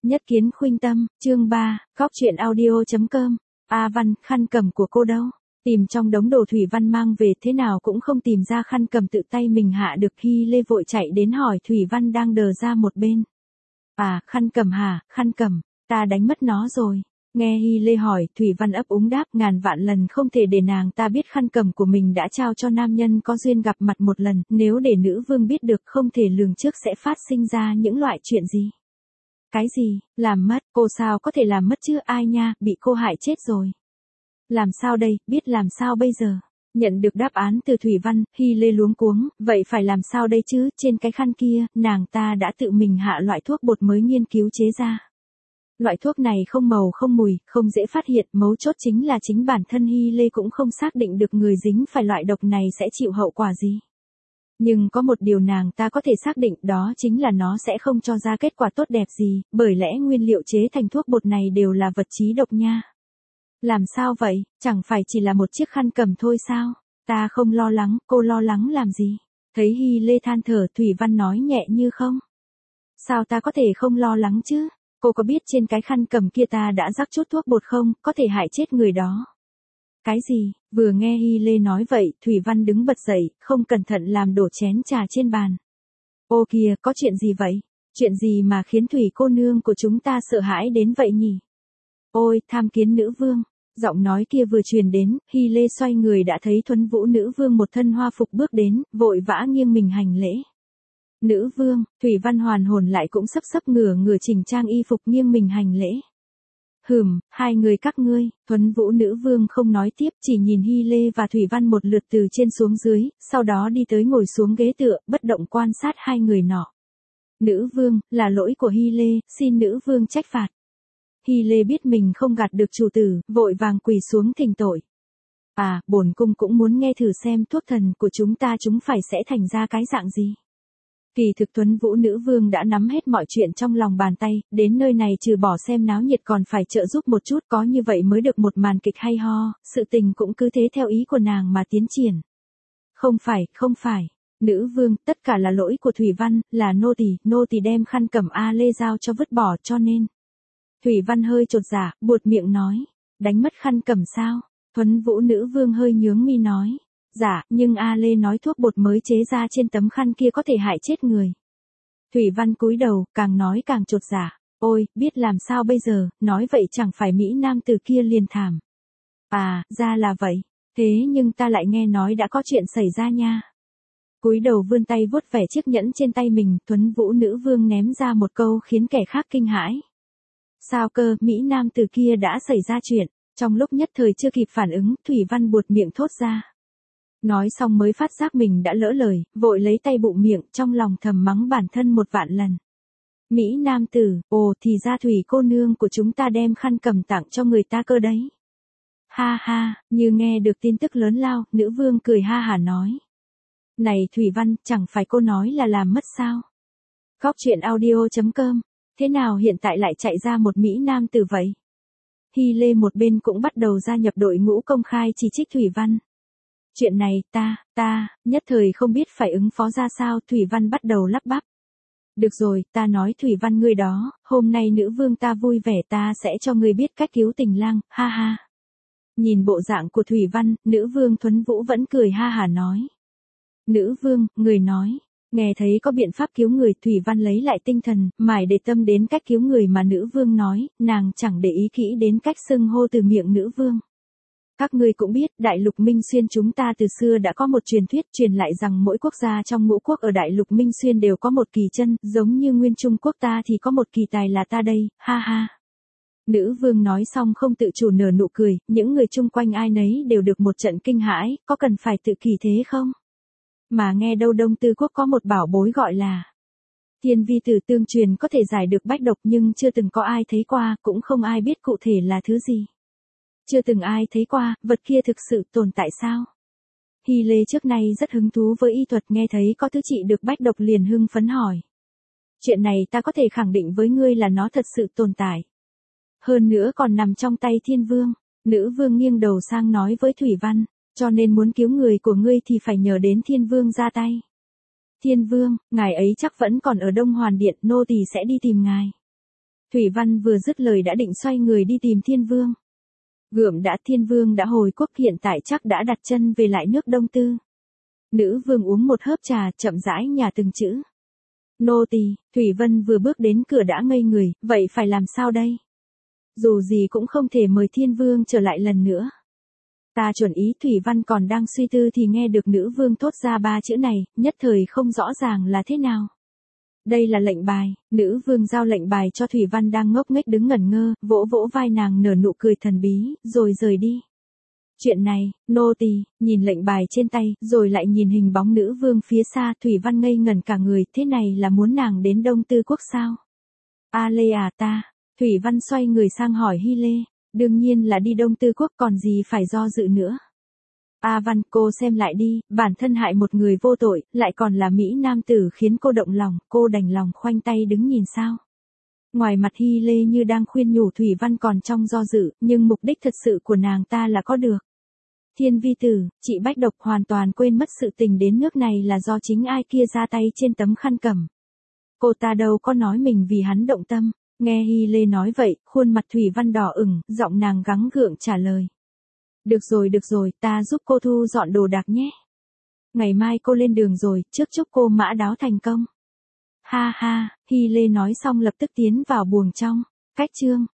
Nhất kiến khuynh tâm, chương 3, góc truyện audio.com. A Văn, khăn cầm của cô đâu? Tìm trong đống đồ Thủy Văn mang về thế nào cũng không tìm ra khăn cầm tự tay mình hạ được. Hy Lê vội chạy đến hỏi Thủy Văn đang đờ ra một bên. À, khăn cầm hả, khăn cầm, ta đánh mất nó rồi. Nghe Hy Lê hỏi, Thủy Văn ấp úng đáp, ngàn vạn lần không thể để nàng ta biết khăn cầm của mình đã trao cho nam nhân có duyên gặp mặt một lần, nếu để nữ vương biết được không thể lường trước sẽ phát sinh ra những loại chuyện gì. Cái gì, làm mất, cô sao có thể làm mất chứ, ai nha, bị cô hại chết rồi. Làm sao đây, biết làm sao bây giờ? Nhận được đáp án từ Thủy Văn, Hy Lê luống cuống, vậy phải làm sao đây chứ, trên cái khăn kia, nàng ta đã tự mình hạ loại thuốc bột mới nghiên cứu chế ra. Loại thuốc này không màu không mùi, không dễ phát hiện, mấu chốt chính là chính bản thân Hy Lê cũng không xác định được người dính phải loại độc này sẽ chịu hậu quả gì. Nhưng có một điều nàng ta có thể xác định, đó chính là nó sẽ không cho ra kết quả tốt đẹp gì, bởi lẽ nguyên liệu chế thành thuốc bột này đều là vật chí độc nha. Làm sao vậy, chẳng phải chỉ là một chiếc khăn cầm thôi sao? Ta không lo lắng, cô lo lắng làm gì? Thấy Hy Lê than thở, Thủy Văn nói nhẹ như không. Sao ta có thể không lo lắng chứ? Cô có biết trên cái khăn cầm kia ta đã rắc chút thuốc bột không, có thể hại chết người đó. Cái gì? Vừa nghe Hy Lê nói vậy, Thủy Văn đứng bật dậy, không cẩn thận làm đổ chén trà trên bàn. Ô kìa, có chuyện gì vậy? Chuyện gì mà khiến Thủy cô nương của chúng ta sợ hãi đến vậy nhỉ? Ôi, tham kiến nữ vương. Giọng nói kia vừa truyền đến, Hy Lê xoay người đã thấy Thuấn Vũ nữ vương một thân hoa phục bước đến, vội vã nghiêng mình hành lễ. Nữ vương, Thủy Văn hoàn hồn lại cũng sấp ngửa chỉnh trang y phục nghiêng mình hành lễ. Hai người các ngươi, Thuấn Vũ nữ vương không nói tiếp, chỉ nhìn Hy Lê và Thủy Văn một lượt từ trên xuống dưới, sau đó đi tới ngồi xuống ghế tựa, bất động quan sát hai người nọ. Nữ vương, là lỗi của Hy Lê, xin nữ vương trách phạt. Hy Lê biết mình không gạt được chủ tử, vội vàng quỳ xuống thỉnh tội. À, bổn cung cũng muốn nghe thử xem thuốc thần của chúng ta chúng phải sẽ thành ra cái dạng gì. Kỳ thực Thuấn Vũ nữ vương đã nắm hết mọi chuyện trong lòng bàn tay, đến nơi này trừ bỏ xem náo nhiệt còn phải trợ giúp một chút, có như vậy mới được một màn kịch hay ho, sự tình cũng cứ thế theo ý của nàng mà tiến triển. Không phải, nữ vương, tất cả là lỗi của Thủy Văn, là nô tỳ đem khăn cầm A Lê giao cho vứt bỏ cho nên. Thủy Văn hơi chột dạ, buột miệng nói, đánh mất khăn cầm sao? Thuấn Vũ nữ vương hơi nhướng mi nói. Dạ, nhưng A Lê nói thuốc bột mới chế ra trên tấm khăn kia có thể hại chết người. Thủy Văn cúi đầu, càng nói càng chột dạ. Ôi, biết làm sao bây giờ, nói vậy chẳng phải Mỹ Nam từ kia liền thảm. À, ra là vậy. Thế nhưng ta lại nghe nói đã có chuyện xảy ra nha. Cúi đầu vươn tay vuốt vẻ chiếc nhẫn trên tay mình, Thuấn Vũ nữ vương ném ra một câu khiến kẻ khác kinh hãi. Sao cơ, Mỹ Nam từ kia đã xảy ra chuyện. Trong lúc nhất thời chưa kịp phản ứng, Thủy Văn buột miệng thốt ra. Nói xong mới phát giác mình đã lỡ lời, vội lấy tay bụm miệng, trong lòng thầm mắng bản thân một vạn lần. Mỹ Nam tử, ồ thì ra Thủy cô nương của chúng ta đem khăn cầm tặng cho người ta cơ đấy. Ha ha, như nghe được tin tức lớn lao, nữ vương cười ha hả nói. Này Thủy Văn, chẳng phải cô nói là làm mất sao? Góc truyện audio.com, thế nào hiện tại lại chạy ra một Mỹ Nam tử vậy? Hy Lê một bên cũng bắt đầu gia nhập đội ngũ công khai chỉ trích Thủy Văn. Chuyện này, ta, nhất thời không biết phải ứng phó ra sao, Thủy Văn bắt đầu lắp bắp. Được rồi, ta nói Thủy Văn ngươi đó, hôm nay nữ vương ta vui vẻ ta sẽ cho ngươi biết cách cứu tình lang, ha ha. Nhìn bộ dạng của Thủy Văn, nữ vương Thuấn Vũ vẫn cười ha hả nói. Nữ vương, người nói. Nghe thấy có biện pháp cứu người, Thủy Văn lấy lại tinh thần, mải để tâm đến cách cứu người mà nữ vương nói, nàng chẳng để ý kỹ đến cách xưng hô từ miệng nữ vương. Các ngươi cũng biết, Đại lục Minh Xuyên chúng ta từ xưa đã có một truyền thuyết truyền lại rằng mỗi quốc gia trong ngũ quốc ở Đại lục Minh Xuyên đều có một kỳ chân, giống như Nguyên Trung Quốc ta thì có một kỳ tài là ta đây, ha ha. Nữ vương nói xong không tự chủ nở nụ cười, những người chung quanh ai nấy đều được một trận kinh hãi, có cần phải tự kỳ thế không? Mà nghe đâu Đông Tư Quốc có một bảo bối gọi là Thiên Vi Tử tương truyền có thể giải được bách độc nhưng chưa từng có ai thấy qua, cũng không ai biết cụ thể là thứ gì. Chưa từng ai thấy qua, vật kia thực sự tồn tại sao? Hy Lê trước nay rất hứng thú với y thuật, nghe thấy có thứ trị được bách độc liền hưng phấn hỏi. Chuyện này ta có thể khẳng định với ngươi là nó thật sự tồn tại. Hơn nữa còn nằm trong tay Thiên Vương. Nữ vương nghiêng đầu sang nói với Thủy Văn, cho nên muốn cứu người của ngươi thì phải nhờ đến Thiên Vương ra tay. Thiên Vương, ngài ấy chắc vẫn còn ở Đông Hoàn Điện, nô tỳ sẽ đi tìm ngài. Thủy Văn vừa dứt lời đã định xoay người đi tìm Thiên Vương. Gượm đã, Thiên Vương đã hồi quốc, hiện tại chắc đã đặt chân về lại nước Đông Tư. Nữ vương uống một hớp trà, chậm rãi nhả từng chữ. Nô tỳ. Thủy Vân vừa bước đến cửa đã ngây người, vậy phải làm sao đây? Dù gì cũng không thể mời Thiên Vương trở lại lần nữa. Ta chuẩn ý. Thủy Văn còn đang suy tư thì nghe được nữ vương thốt ra ba chữ này, nhất thời không rõ ràng là thế nào. Đây là lệnh bài. Nữ vương giao lệnh bài cho Thủy Văn đang ngốc nghếch đứng ngẩn ngơ, vỗ vỗ vai nàng nở nụ cười thần bí, rồi rời đi. Chuyện này, nô tỳ. Nhìn lệnh bài trên tay, rồi lại nhìn hình bóng nữ vương phía xa, Thủy Văn ngây ngẩn cả người, thế này là muốn nàng đến Đông Tư quốc sao? A Lê à ta. Thủy Văn xoay người sang hỏi Hy Lê, đương nhiên là đi Đông Tư quốc, còn gì phải do dự nữa. A Văn, cô xem lại đi, bản thân hại một người vô tội, lại còn là Mỹ nam tử khiến cô động lòng, cô đành lòng khoanh tay đứng nhìn sao? Ngoài mặt Hy Lê như đang khuyên nhủ Thủy Văn còn trong do dự, nhưng mục đích thật sự của nàng ta là có được. Thiên vi tử, chị Bách Độc hoàn toàn quên mất sự tình đến nước này là do chính ai kia ra tay trên tấm khăn cầm. Cô ta đâu có nói mình vì hắn động tâm. Nghe Hy Lê nói vậy, khuôn mặt Thủy Văn đỏ ửng, giọng nàng gắng gượng trả lời. Được rồi, ta giúp cô thu dọn đồ đạc nhé. Ngày mai cô lên đường rồi, trước chúc cô mã đáo thành công. Ha ha, Hy Lê nói xong lập tức tiến vào buồng trong. Cách chương